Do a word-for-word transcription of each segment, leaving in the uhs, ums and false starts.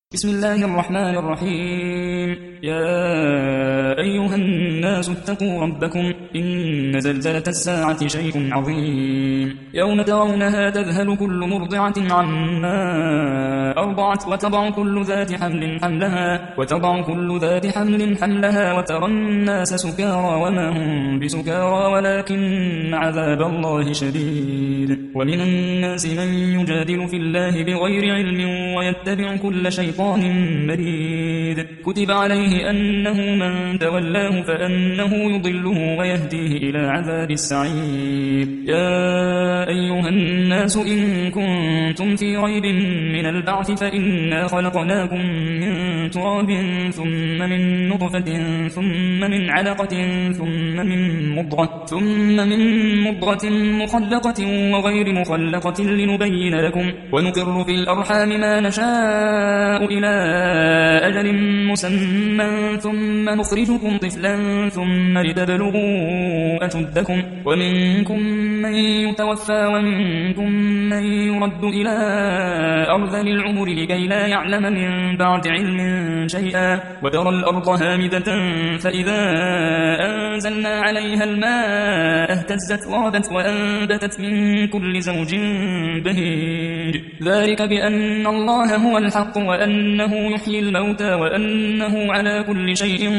بسم الله الرحمن الرحيم. يا أيها الناس اتقوا ربكم إن زلزلة الساعة شيء عظيم. يوم ترونها تذهل كل مرضعة عما أرضعت وتضع كل ذات حمل حملها وتضع كل ذات حمل حملها وترى الناس سكارى وما هم بسكارى ولكن عذاب الله شديد. ومن الناس من يجادل في الله بغير علم ويتبع كل شيطان مريد. كتب عليه أنه من تولاه فأنه يضله ويهديه إلى عذاب السعير. يا أيها الناس إن كنتم في ريب من البعث فإنا خلقناكم من تراب ثم من نطفة ثم من علقة ثم من مضغة ثم من مضغة مخلقة وغير مخلقة لنبين لكم ونقر في الأرحام ما نشاء إلى أجل مسمى ثم نخرجكم طفلا ثم لتبلغوا أشدكم ومنكم من يتوفى ومنكم من يرد إلى أرذل العمر لكي لا يعلم من بعد علم شيئا. وترى الأرض هامدة فإذا أنزلنا عليها الماء اهتزت وربت وأنبتت من كل زوج بهيج. ذلك بأن الله هو الحق وأنه يحيي الموتى وأنه على كل شيء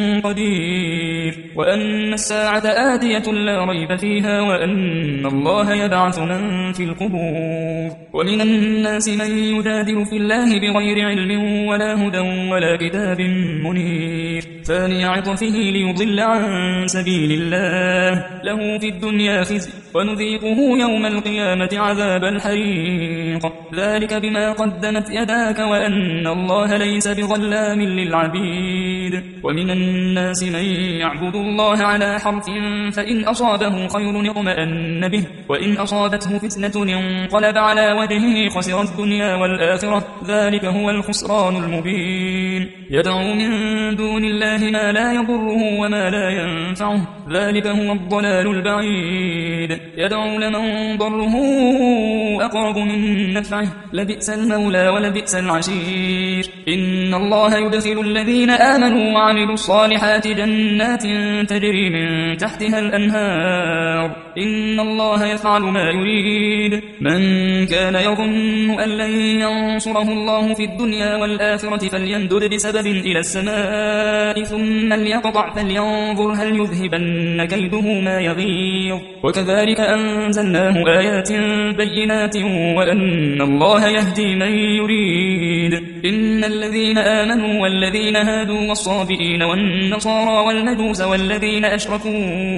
قدير وأن الساعة آتية لا ريب فيها وأن الله يبعث من في القبور. ومن الناس من يجادل في الله بغير علم ولا هدى ولا كتاب منير. ثاني عطفه ليضل عن سبيل الله له في الدنيا خزي ونذيقه يوم القيامة عذاب الحريق. ذلك بما قدمت يداك وأن الله ليس بظلام للعبيد. ومن الناس من يعبد الله على حرف فإن أصابه خير اطمأن به وإن أصابته فتنة انقلب على وجهه خسر الدنيا والآخرة. ذلك هو الخسران المبين. يدعو من دون الله ما لا يضره وما لا ينفعه. ذلك هو الضلال البعيد. يدعو لمن ضره أقرب من نفعه لبئس المولى ولبئس العشير. إن الله يدخل الذين آمنوا وعملوا الصالحات جنات تجري من تحتها الأنهار. إن الله يفعل ما يريد. من كان يظن أن لن ينصره الله في الدنيا والآخرة فليمدد بسبب إلى السماء ثم ليقطع فلينظر هل يذهبن كيده ما يغيظ. وكذلك أنزلناه آيات بينات وأن الله يهدي من يريد. إن الذين آمنوا والذين هادوا والصابئين والنصارى والمجوس والذين أشركوا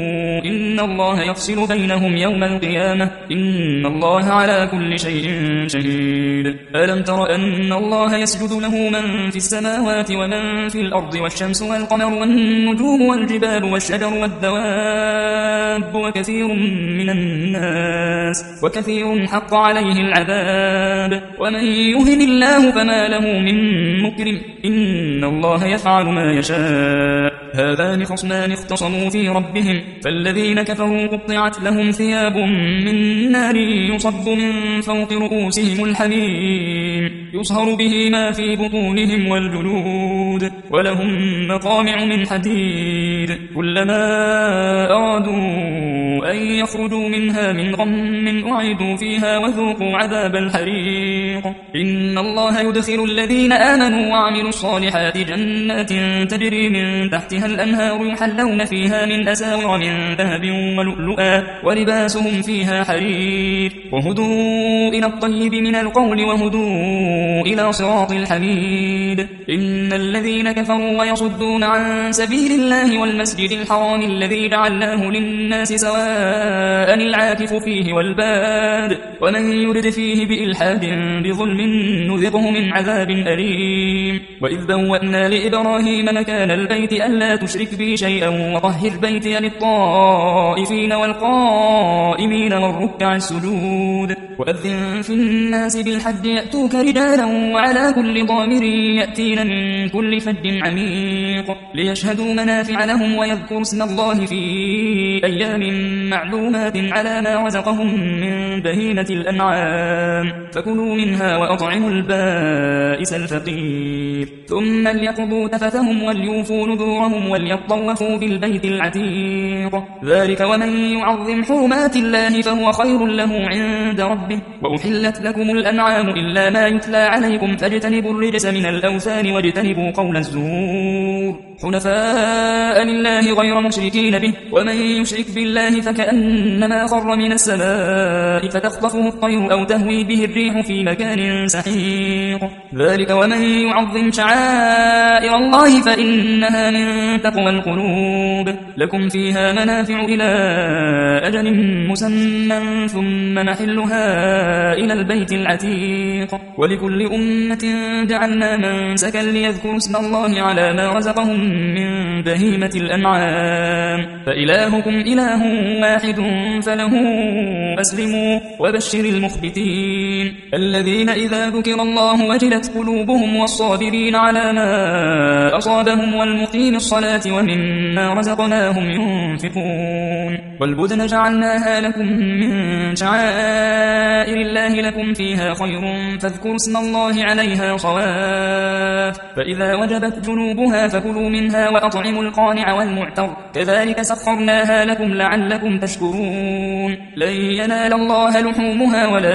إن الله يفصل بينهم يوم القيامة إن الله على كل شيء شهيد. ألم تر أن الله يسجد له من في السماوات ومن في الأرض والشمس والقمر والنجوم والجبال والشجر والدواب وكثير من الناس وكثير حق عليه العذاب. ومن يهن الله فما له من مكرم إن الله يفعل ما يشاء. هذان خصمان اختصموا في ربهم فالذين كفروا قطعت لهم ثياب من نار يصب من فوق رؤوسهم الحميم يصهر به ما في بطونهم والجلود ولهم مقامع من حديد. كلما أرادوا أن يخرجوا منها من غم أعيدوا فيها وذوقوا عذاب الحريق. إن الله يدخل الذين آمنوا وعملوا الصالحات جنات تجري من تحتها الأنهار يحلون فيها من أساور من ذهب ولؤلؤا ولباسهم فيها حرير. وهدوا إلى الطيب من القول وهدوا إلى صراط الحميد. إن الذين كفروا ويصدون عن سبيل الله والمسجد الحرام الذي جعلناه للناس سواء العاكف فيه والباد ومن يرد فيه بإلحاد بظلم نذقه من عذاب أليم. وإذ بوأنا لإبراهيم مكان البيت ألا لا تشرك بي شيئا وطهر بيتي للطائفين والقائمين والركع السجود وأذن في الناس بالحج يأتوك رجالا وعلى كل ضامر يأتين من كل فج عميق ليشهدوا منافع لهم ويذكروا اسم الله في أيام معلومات على ما رزقهم من بهيمة الأنعام فكلوا منها وأطعموا البائس الفقير ثم ليقضوا تفثهم وليوفوا نذورهم وليطوفوا بالبيت العتيق ذلك ومن يعظم حرمات الله فهو خير له عند ربه وأحلت لكم الأنعام إلا ما يتلى عليكم فاجتنبوا الرجس من الأوثان واجتنبوا قول الزور حنفاء لله غير مشركين به ومن يشرك بالله فكأنما خر من السماء فتخطفه الطير أو تهوي به الريح في مكان سحيق ذلك ومن يعظم شعائر الله فإنها من تقوى القلوب لكم فيها منافع إلى أجل مسمى ثم محلها إلى البيت العتيق ولكل أمة جعلنا منسكا ليذكروا اسم الله على ما رزقهم من بهيمة الأنعام فإلهكم إله واحد فله أسلموا وبشر المخبتين الذين إذا ذكر الله وجلت قلوبهم والصابرين على ما أصابهم والمقيم الصلاة ومما رزقناهم ينفقون والبدن جعلناها لكم من شعائر الله لكم فيها خير فاذكروا اسم الله عليها صواف فإذا وجبت جنوبها فكلوا منها وأطعموا القانع والمعتر كذلك سخرناها لكم لعلكم تشكرون لن ينال الله لحومها ولا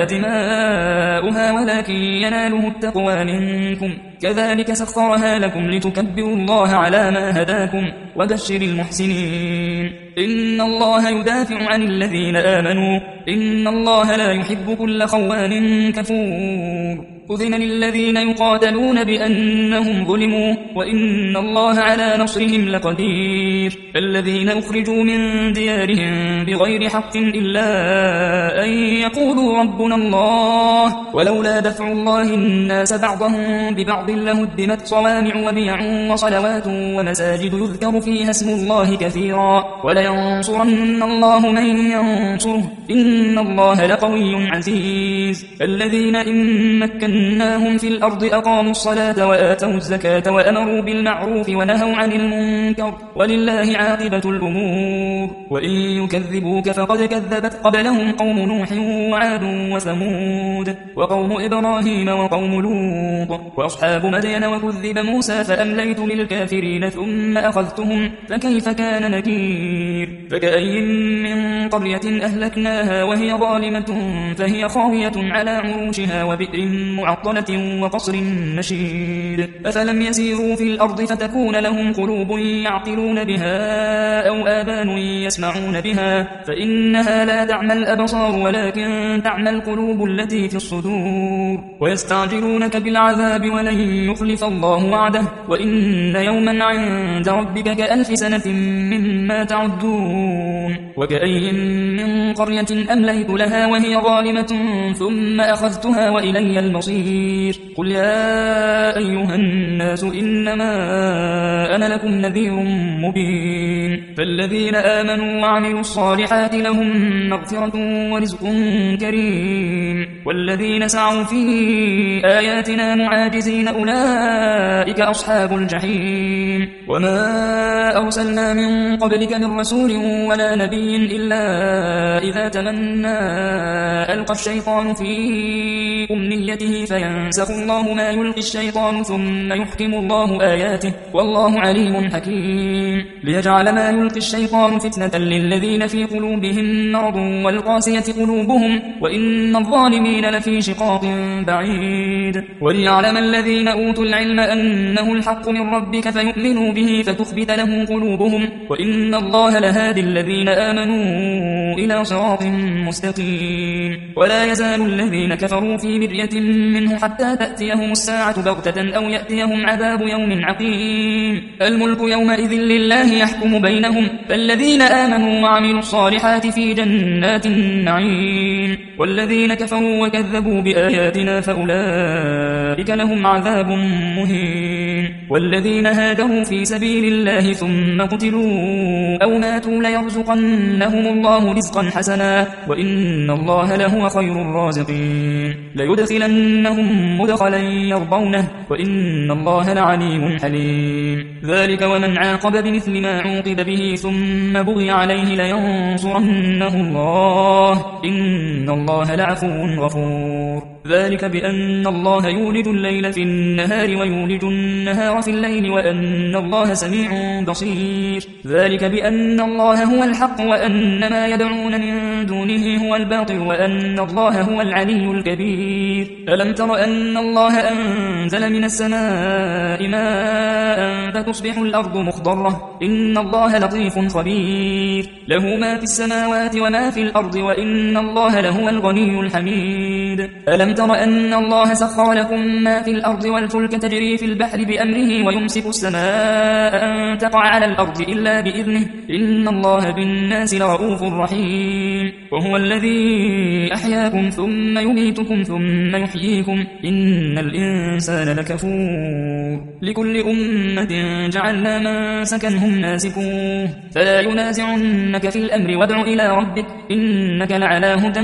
دماؤها ولكن يناله التقوى منكم كذلك سخرها لكم لتكبروا الله على ما هداكم وبشر المحسنين إن الله يدافع عن الذين آمنوا إن الله لا يحب كل خوان كفور أذن للذين يقاتلون بأنهم ظلموا وإن الله على نصرهم لقدير الذين أخرجوا من ديارهم بغير حق إلا أن يقولوا ربنا الله ولولا دفع الله الناس بعضهم ببعض لهدمت صوامع وبيع وصلوات ومساجد يذكر فيها اسم الله كثيرا ولينصرن الله من ينصره إن الله لقوي عزيز الذين إن مكناهم في الأرض أقاموا الصلاة وآتوا الزكاة وأمروا بالمعروف ونهوا عن المنكر ولله عاقبة الأمور وإن يكذبوك فقد كذبت قبلهم قوم نوح وعاد وثمود وقوم إبراهيم وقوم لوط وأصحاب مدين وكذب موسى فأمليت للكافرين ثم أخذتهم فكيف كان نكير فكأي من قرية أهلكناها وهي ظالمة فهي خاوية على عروشها وبئر معطلة وقصر مشيد أفلم يسيروا في الأرض فتكون لهم قلوب يعقلون بها أو آذان يسمعون بها فإنها لا تعمى الأبصار ولكن تعمى القلوب التي في الصدور ويستعجلونك بالعذاب ولن يخلف الله وعده وإن يوما عند ربك كألف سنة مما تعدون وكأي من قرية أمليت لها وهي ظالمة ثم أخذتها وإلي المصير قل يا أيها الناس إنما أنا لكم نذير مبين فالذين آمنوا وعملوا الصالحات لهم مغفرة ورزق كريم والذين سعوا في آياتنا معاجزين أولئك أصحاب الجحيم وما أرسلنا من قبلك من رسول ولا نبي إلا إذا تمنى ألقى الشيطان في أمنيته فينسخ الله ما يلقي الشيطان ثم يحكم الله آياته والله عليم حكيم ليجعل ما يلقي الشيطان فتنة للذين في قلوبهم مرض والقاسية قلوبهم وإن الظالمين لفي شقاق بعيد وليعلم الذين أوتوا العلم أنه الحق من ربك فيؤمنوا به فتخبت له قلوبهم وإن الله لهادي الذين آمنوا إلى صراط مستقيم ولا يزال الذين كفروا في في مرية منه حتى تأتيهم الساعة بغتة أو يأتيهم عذاب يوم عقيم الملك يومئذ لله يحكم بينهم فالذين آمنوا وعملوا الصالحات في جنات النعيم والذين كفروا وكذبوا بآياتنا فأولئك لهم عذاب مهين والذين هاجروا في سبيل الله ثم قتلوا أو ماتوا ليرزقنهم الله رزقا حسنا وإن الله لهو خير الرازقين ليدخلنهم مدخلا يرضونه وإن الله لعليم حليم ذلك ومن عاقب بمثل ما عوقب به ثم بغي عليه لينصرنه الله إن الله لعفو غفور ذلك بأن الله يولج الليل في النهار ويولج النهار في الليل وأن الله سميع بصير ذلك بأن الله هو الحق وأن ما يدعون من دونه هو الباطل وأن الله هو العلي الكبير ألم تر أن الله أنزل من السماء ماء فتصبح الأرض مخضرة إن الله لطيف خبير له ما في السماوات وما في الأرض وإن الله لهو الغني الحميد ألم تر أن الله سخر لكم ما في الأرض والفلك تجري في البحر بأمره ويمسك السماء أن تقع على الأرض إلا بإذنه إن الله بالناس لرؤوف رحيم وهو الذي أحياكم ثم يميتكم ثم يحييكم إن الإنسان لكفور لكل أمة جعلنا من سكنهم ناسكوه فلا ينازعنك في الأمر وادع إلى ربك إنك لعلى هدى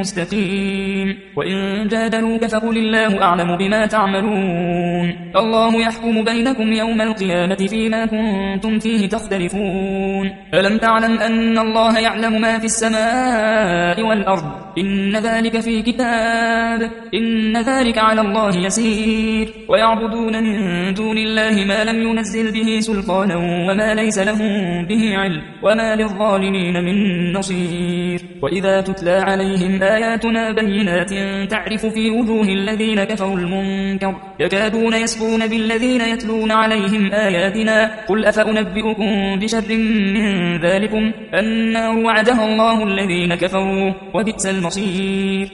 مستقيم وإن جادلوك فقل الله أعلم بما تعملون الله يحكم بينكم يوم القيامة فيما كنتم فيه تختلفون ألم تعلم أن الله يعلم ما في السماء والأرض إن ذلك في كتاب إن ذلك على الله يسير ويعبدون من دون الله ما لم ينزل به سلطانا وما ليس لهم به علم وما للظالمين من نصير وإذا تتلى عليهم آياتنا بينات تعرف في وجوه الذين كفروا المنكر يكادون يسقون بالذين يتلون عليهم آياتنا قل أفأنبئكم بشر من ذلكم النار وعدها الله الذين كفروا وبئس المصير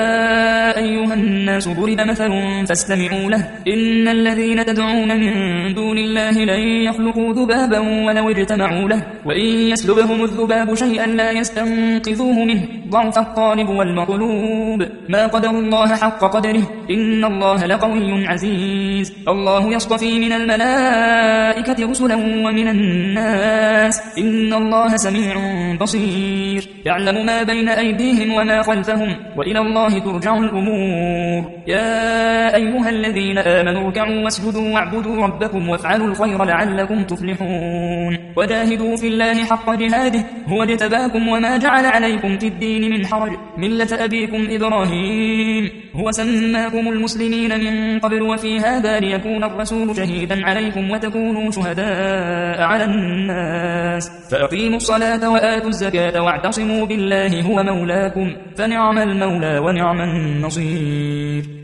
يا أيها الناس ضرب مثل فاستمعوا له إن الذين تدعون من دون الله لن يخلقوا ذبابا ولو اجتمعوا له وإن يسلبهم الذباب شيئا لا يستنقذوه منه ضعف الطالب والمطلوب ما قدر الله حق قدره إن الله لقوي عزيز الله يصطفي من الملائكة رسلا ومن الناس إن الله سميع بصير يعلم ما بين أيديهم وما خلفهم وإلى الله ترجع الأمور يا أيها الذين آمنوا اركعوا واسجدوا واعبدوا ربكم وافعلوا الخير لعلكم تفلحون وجاهدوا في الله حق جهاده هو اجتباكم وما جعل عليكم في الدين من حرج ملة أبيكم إبراهيم هو سماكم المسلمين من قبل وفي هذا ليكون الرسول شهيدا عليكم وتكونوا شهداء على الناس فأقيموا الصلاة وآتوا الزكاة واعتصموا بالله هو مولاكم فنعم المولى ونعم النصير